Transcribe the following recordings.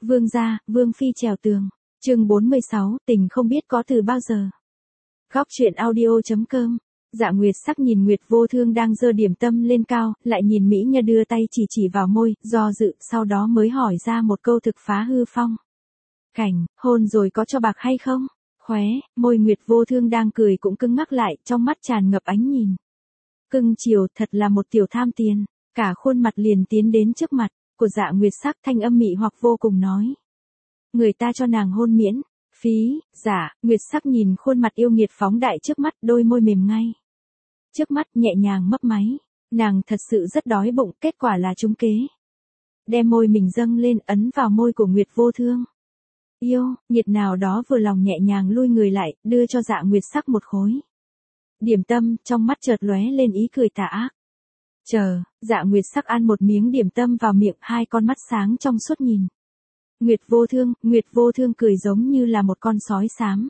Vương gia, Vương phi trèo tường. Chương 46, tình không biết có từ bao giờ. Góc truyện audio.com. Dạ Nguyệt Sắc nhìn Nguyệt Vô Thương đang giơ điểm tâm lên cao, lại nhìn mỹ nhân đưa tay chỉ vào môi, do dự, sau đó mới hỏi ra một câu thực phá hư phong. Cảnh, hôn rồi có cho bạc hay không? Khóe, môi Nguyệt Vô Thương đang cười cũng cứng ngắc lại, trong mắt tràn ngập ánh nhìn. Cưng chiều, thật là một tiểu tham tiền. Cả khuôn mặt liền tiến đến trước mặt của Dạ Nguyệt Sắc, thanh âm mị hoặc vô cùng nói. Người ta cho nàng hôn miễn. Phí. Dạ Nguyệt Sắc nhìn khuôn mặt yêu nghiệt phóng đại trước mắt, đôi môi mềm ngay. Trước mắt nhẹ nhàng mấp máy. Nàng thật sự rất đói bụng, kết quả là trúng kế. Đem môi mình dâng lên, ấn vào môi của Nguyệt Vô Thương. Yêu, nhiệt nào đó vừa lòng nhẹ nhàng lui người lại, đưa cho Dạ Nguyệt Sắc một khối điểm tâm, trong mắt chợt lóe lên ý cười tà ác. Chờ, Dạ Nguyệt Sắc ăn một miếng điểm tâm vào miệng, hai con mắt sáng trong suốt nhìn. Nguyệt Vô Thương cười giống như là một con sói xám.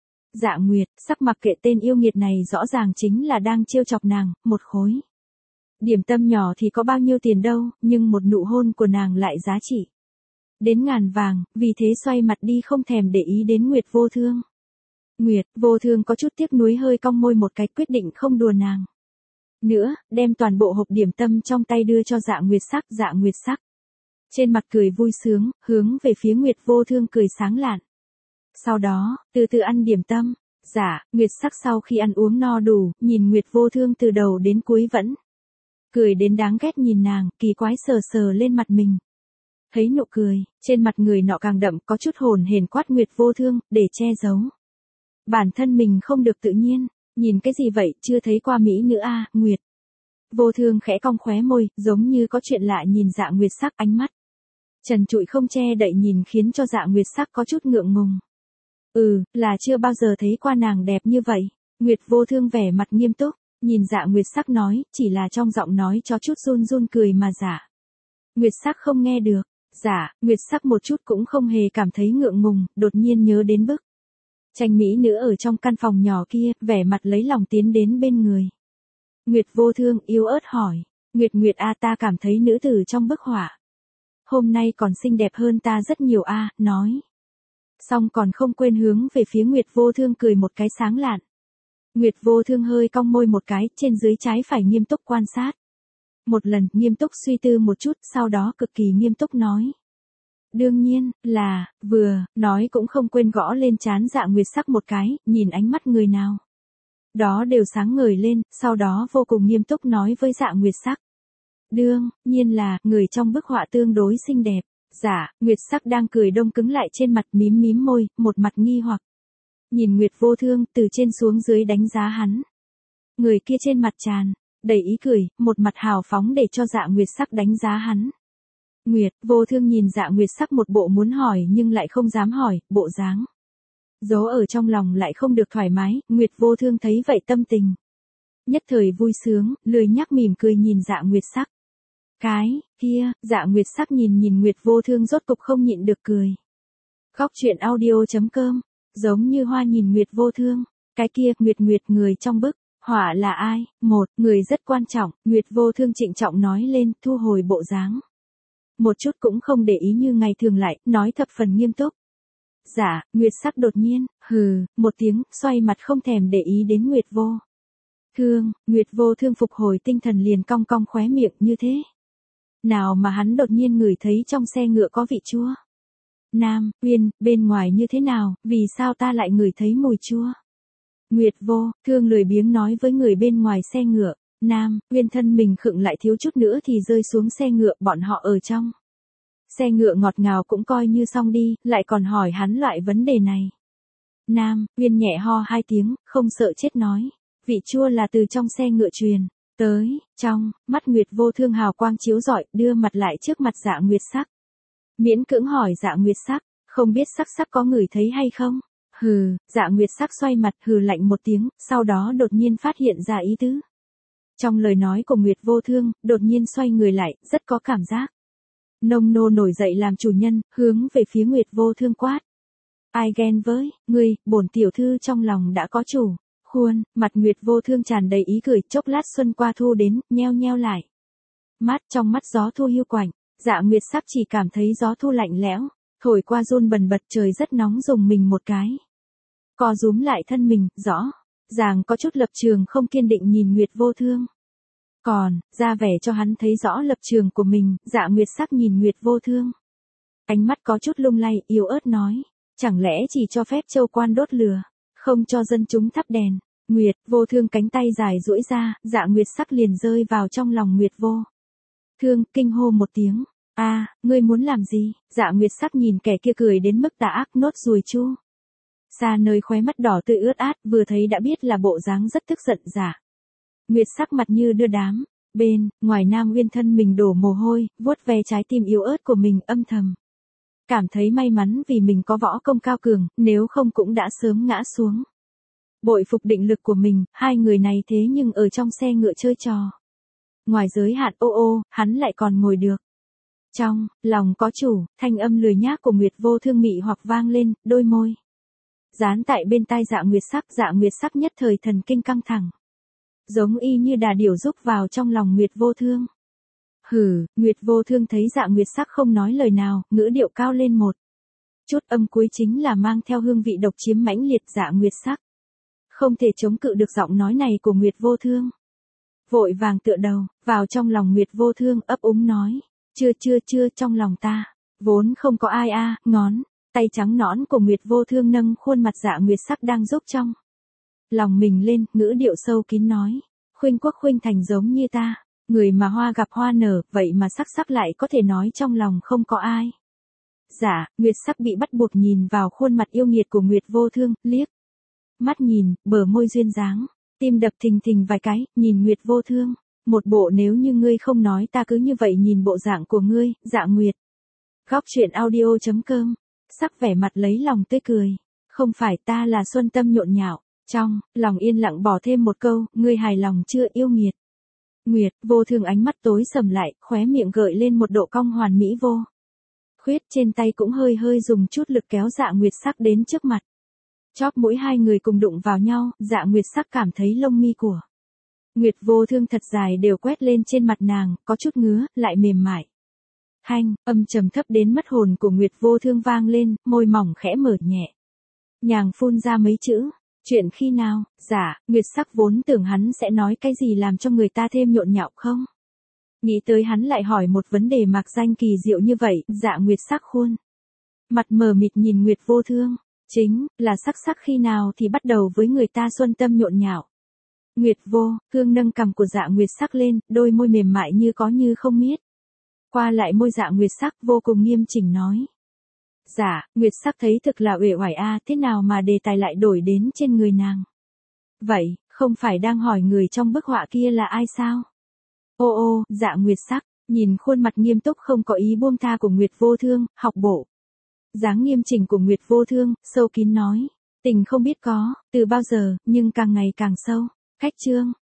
Dạ Nguyệt Sắc mặc kệ tên yêu nghiệt này rõ ràng chính là đang trêu chọc nàng, một khối điểm tâm nhỏ thì có bao nhiêu tiền đâu, nhưng một nụ hôn của nàng lại giá trị đến ngàn vàng, vì thế xoay mặt đi không thèm để ý đến Nguyệt Vô Thương. Nguyệt Vô Thương có chút tiếc nuối hơi cong môi một cái, quyết định không đùa nàng nữa, đem toàn bộ hộp điểm tâm trong tay đưa cho Dạ Nguyệt Sắc. Dạ Nguyệt Sắc trên mặt cười vui sướng, hướng về phía Nguyệt Vô Thương cười sáng lạn. Sau đó, từ từ ăn điểm tâm. Dạ Nguyệt Sắc sau khi ăn uống no đủ, nhìn Nguyệt Vô Thương từ đầu đến cuối vẫn cười đến đáng ghét, nhìn nàng, kỳ quái sờ lên mặt mình. Thấy nụ cười trên mặt người nọ càng đậm, có chút hồn hển quát Nguyệt Vô Thương, để che giấu bản thân mình không được tự nhiên. Nhìn cái gì vậy, chưa thấy qua mỹ nữ a? Nguyệt Vô Thương khẽ cong khóe môi, giống như có chuyện lạ nhìn Dạ Nguyệt Sắc, ánh mắt trần trụi không che đậy nhìn khiến cho Dạ Nguyệt Sắc có chút ngượng ngùng. Là chưa bao giờ thấy qua nàng đẹp như vậy. Nguyệt Vô Thương vẻ mặt nghiêm túc, nhìn Dạ Nguyệt Sắc nói, chỉ là trong giọng nói có chút run cười mà Dạ Nguyệt Sắc không nghe được. Dạ Nguyệt Sắc một chút cũng không hề cảm thấy ngượng ngùng, đột nhiên nhớ đến bức tranh mỹ nữ ở trong căn phòng nhỏ kia, vẻ mặt lấy lòng tiến đến bên người Nguyệt Vô Thương, yếu ớt hỏi. Nguyệt ta cảm thấy nữ tử trong bức họa hôm nay còn xinh đẹp hơn ta rất nhiều a, nói. Xong còn không quên hướng về phía Nguyệt Vô Thương cười một cái sáng lạn. Nguyệt Vô Thương hơi cong môi một cái, trên dưới trái phải nghiêm túc quan sát một lần, nghiêm túc suy tư một chút, sau đó cực kỳ nghiêm túc nói. Đương nhiên, là, vừa, nói cũng không quên gõ lên trán Dạ Nguyệt Sắc một cái, nhìn ánh mắt người nào đó đều sáng ngời lên, sau đó vô cùng nghiêm túc nói với Dạ Nguyệt Sắc. Đương nhiên là, người trong bức họa tương đối xinh đẹp. Dạ Nguyệt Sắc đang cười đông cứng lại trên mặt, mím môi, một mặt nghi hoặc nhìn Nguyệt Vô Thương, từ trên xuống dưới đánh giá hắn. Người kia trên mặt tràn đầy ý cười, một mặt hào phóng để cho Dạ Nguyệt Sắc đánh giá hắn. Nguyệt Vô Thương nhìn Dạ Nguyệt Sắc một bộ muốn hỏi nhưng lại không dám hỏi, bộ dáng giấu ở trong lòng lại không được thoải mái. Nguyệt Vô Thương thấy vậy tâm tình nhất thời vui sướng, lười nhác mỉm cười nhìn Dạ Nguyệt Sắc. Cái kia, Dạ Nguyệt Sắc nhìn Nguyệt Vô Thương rốt cục không nhịn được cười. Góc truyện audio.com. Giống như hoa nhìn Nguyệt Vô Thương. Cái kia, Nguyệt người trong bức họa là ai? Một người rất quan trọng. Nguyệt Vô Thương trịnh trọng nói lên, thu hồi bộ dáng một chút cũng không để ý như ngày thường lại, nói thập phần nghiêm túc. Dạ Nguyệt Sắc đột nhiên một tiếng, xoay mặt không thèm để ý đến Nguyệt Vô Thương. Nguyệt Vô Thương phục hồi tinh thần liền cong khóe miệng, như thế nào mà hắn đột nhiên ngửi thấy trong xe ngựa có vị chua. Nam Uyên, bên ngoài như thế nào, vì sao ta lại ngửi thấy mùi chua? Nguyệt Vô Thương lười biếng nói với người bên ngoài xe ngựa. Nam Uyên thân mình khựng lại, thiếu chút nữa thì rơi xuống xe ngựa, bọn họ ở trong xe ngựa ngọt ngào cũng coi như xong đi, lại còn hỏi hắn loại vấn đề này. Nam Uyên nhẹ ho hai tiếng, không sợ chết nói. Vị chua là từ trong xe ngựa truyền tới. Trong mắt Nguyệt Vô Thương hào quang chiếu rọi, đưa mặt lại trước mặt Dạ Nguyệt Sắc. Miễn cưỡng hỏi Dạ Nguyệt Sắc, không biết Sắc có ngửi thấy hay không? Dạ Nguyệt Sắc xoay mặt lạnh một tiếng, sau đó đột nhiên phát hiện ra ý tứ trong lời nói của Nguyệt Vô Thương, đột nhiên xoay người lại, rất có cảm giác nông nô nổi dậy làm chủ nhân, hướng về phía Nguyệt Vô Thương quát. Ai ghen với ngươi, bổn tiểu thư trong lòng đã có chủ. Khuôn mặt Nguyệt Vô Thương tràn đầy ý cười, chốc lát xuân qua thu đến, nheo lại mắt, trong mắt gió thu hiu quạnh. Dạ Nguyệt Sắc chỉ cảm thấy gió thu lạnh lẽo, Thổi qua run bần bật, trời rất nóng, dùng mình một cái. Co rúm lại thân mình, rõ ràng có chút lập trường không kiên định nhìn Nguyệt Vô Thương. Còn, ra vẻ cho hắn thấy rõ lập trường của mình, Dạ Nguyệt Sắc nhìn Nguyệt Vô Thương. Ánh mắt có chút lung lay, yếu ớt nói. Chẳng lẽ chỉ cho phép châu quan đốt lửa, không cho dân chúng thắp đèn. Nguyệt Vô Thương cánh tay dài duỗi ra, Dạ Nguyệt Sắc liền rơi vào trong lòng Nguyệt Vô Thương, kinh hô một tiếng. A, ngươi muốn làm gì? Dạ Nguyệt Sắc nhìn kẻ kia cười đến mức tà ác, nốt ruồi chu. Xa nơi khóe mắt đỏ tươi ướt át, vừa thấy đã biết là bộ dáng rất tức giận Dạ Nguyệt Sắc mặt như đưa đám. Bên ngoài Nam Uyên thân mình đổ mồ hôi, vuốt ve trái tim yếu ớt của mình, âm thầm cảm thấy may mắn vì mình có võ công cao cường, nếu không cũng đã sớm ngã xuống. Bội phục định lực của mình, hai người này thế nhưng ở trong xe ngựa chơi trò. Ngoài giới hạn hắn lại còn ngồi được. Trong lòng có chủ, thanh âm lười nhác của Nguyệt Vô Thương mị hoặc vang lên, đôi môi dán tại bên tai Dạ Nguyệt Sắc nhất thời thần kinh căng thẳng. Giống y như đà điểu rúc vào trong lòng Nguyệt Vô Thương. Hừ, Nguyệt Vô Thương thấy Dạ Nguyệt Sắc không nói lời nào, ngữ điệu cao lên một chút, âm cuối chính là mang theo hương vị độc chiếm mãnh liệt. Dạ Nguyệt Sắc không thể chống cự được giọng nói này của Nguyệt Vô Thương. Vội vàng tựa đầu vào trong lòng Nguyệt Vô Thương, ấp úng nói. Chưa, trong lòng ta vốn không có ai a. Ngón tay trắng nõn của Nguyệt Vô Thương nâng khuôn mặt Dạ Nguyệt Sắc đang rúc trong lòng mình lên, ngữ điệu sâu kín nói. Khuynh quốc khuynh thành giống như ta, người mà hoa gặp hoa nở, vậy mà sắc lại có thể nói trong lòng không có ai. Dạ Nguyệt Sắc bị bắt buộc nhìn vào khuôn mặt yêu nghiệt của Nguyệt Vô Thương, liếc mắt nhìn, bờ môi duyên dáng, tim đập thình thình vài cái, nhìn Nguyệt Vô Thương. Một bộ nếu như ngươi không nói ta cứ như vậy nhìn bộ dạng của ngươi, Dạ Nguyệt. Góc truyện audio.com. Sắc vẻ mặt lấy lòng tươi cười. Không phải, ta là Xuân Tâm nhộn nhạo. Trong lòng yên lặng bỏ thêm một câu, ngươi hài lòng chưa, yêu nghiệt. Nguyệt Vô Thương ánh mắt tối sầm lại, khóe miệng gợi lên một độ cong hoàn mỹ vô khuyết, trên tay cũng hơi dùng chút lực kéo Dạ Nguyệt Sắc đến trước mặt. Chóp mũi hai người cùng đụng vào nhau, Dạ Nguyệt Sắc cảm thấy lông mi của Nguyệt Vô Thương thật dài đều quét lên trên mặt nàng, có chút ngứa, lại mềm mại. Hanh, âm trầm thấp đến mất hồn của Nguyệt Vô Thương vang lên, môi mỏng khẽ mở nhẹ. Nhàng phun ra mấy chữ. Chuyện khi nào? Dạ Nguyệt Sắc vốn tưởng hắn sẽ nói cái gì làm cho người ta thêm nhộn nhạo không? Nghĩ tới hắn lại hỏi một vấn đề mạc danh kỳ diệu như vậy, Dạ Nguyệt Sắc khuôn mặt mờ mịt nhìn Nguyệt Vô Thương. Chính là sắc khi nào thì bắt đầu với người ta xuân tâm nhộn nhạo. Nguyệt Vô Thương nâng cằm của Dạ Nguyệt Sắc lên, đôi môi mềm mại như có như không miết qua lại môi Dạ Nguyệt Sắc, vô cùng nghiêm chỉnh nói. Dạ Nguyệt Sắc thấy thực là uể oải a, thế nào mà đề tài lại đổi đến trên người nàng? Vậy, không phải đang hỏi người trong bức họa kia là ai sao? Dạ Nguyệt Sắc nhìn khuôn mặt nghiêm túc không có ý buông tha của Nguyệt Vô Thương, học bộ dáng nghiêm chỉnh của Nguyệt Vô Thương, sâu kín nói. Tình không biết có từ bao giờ, nhưng càng ngày càng sâu. Khách chương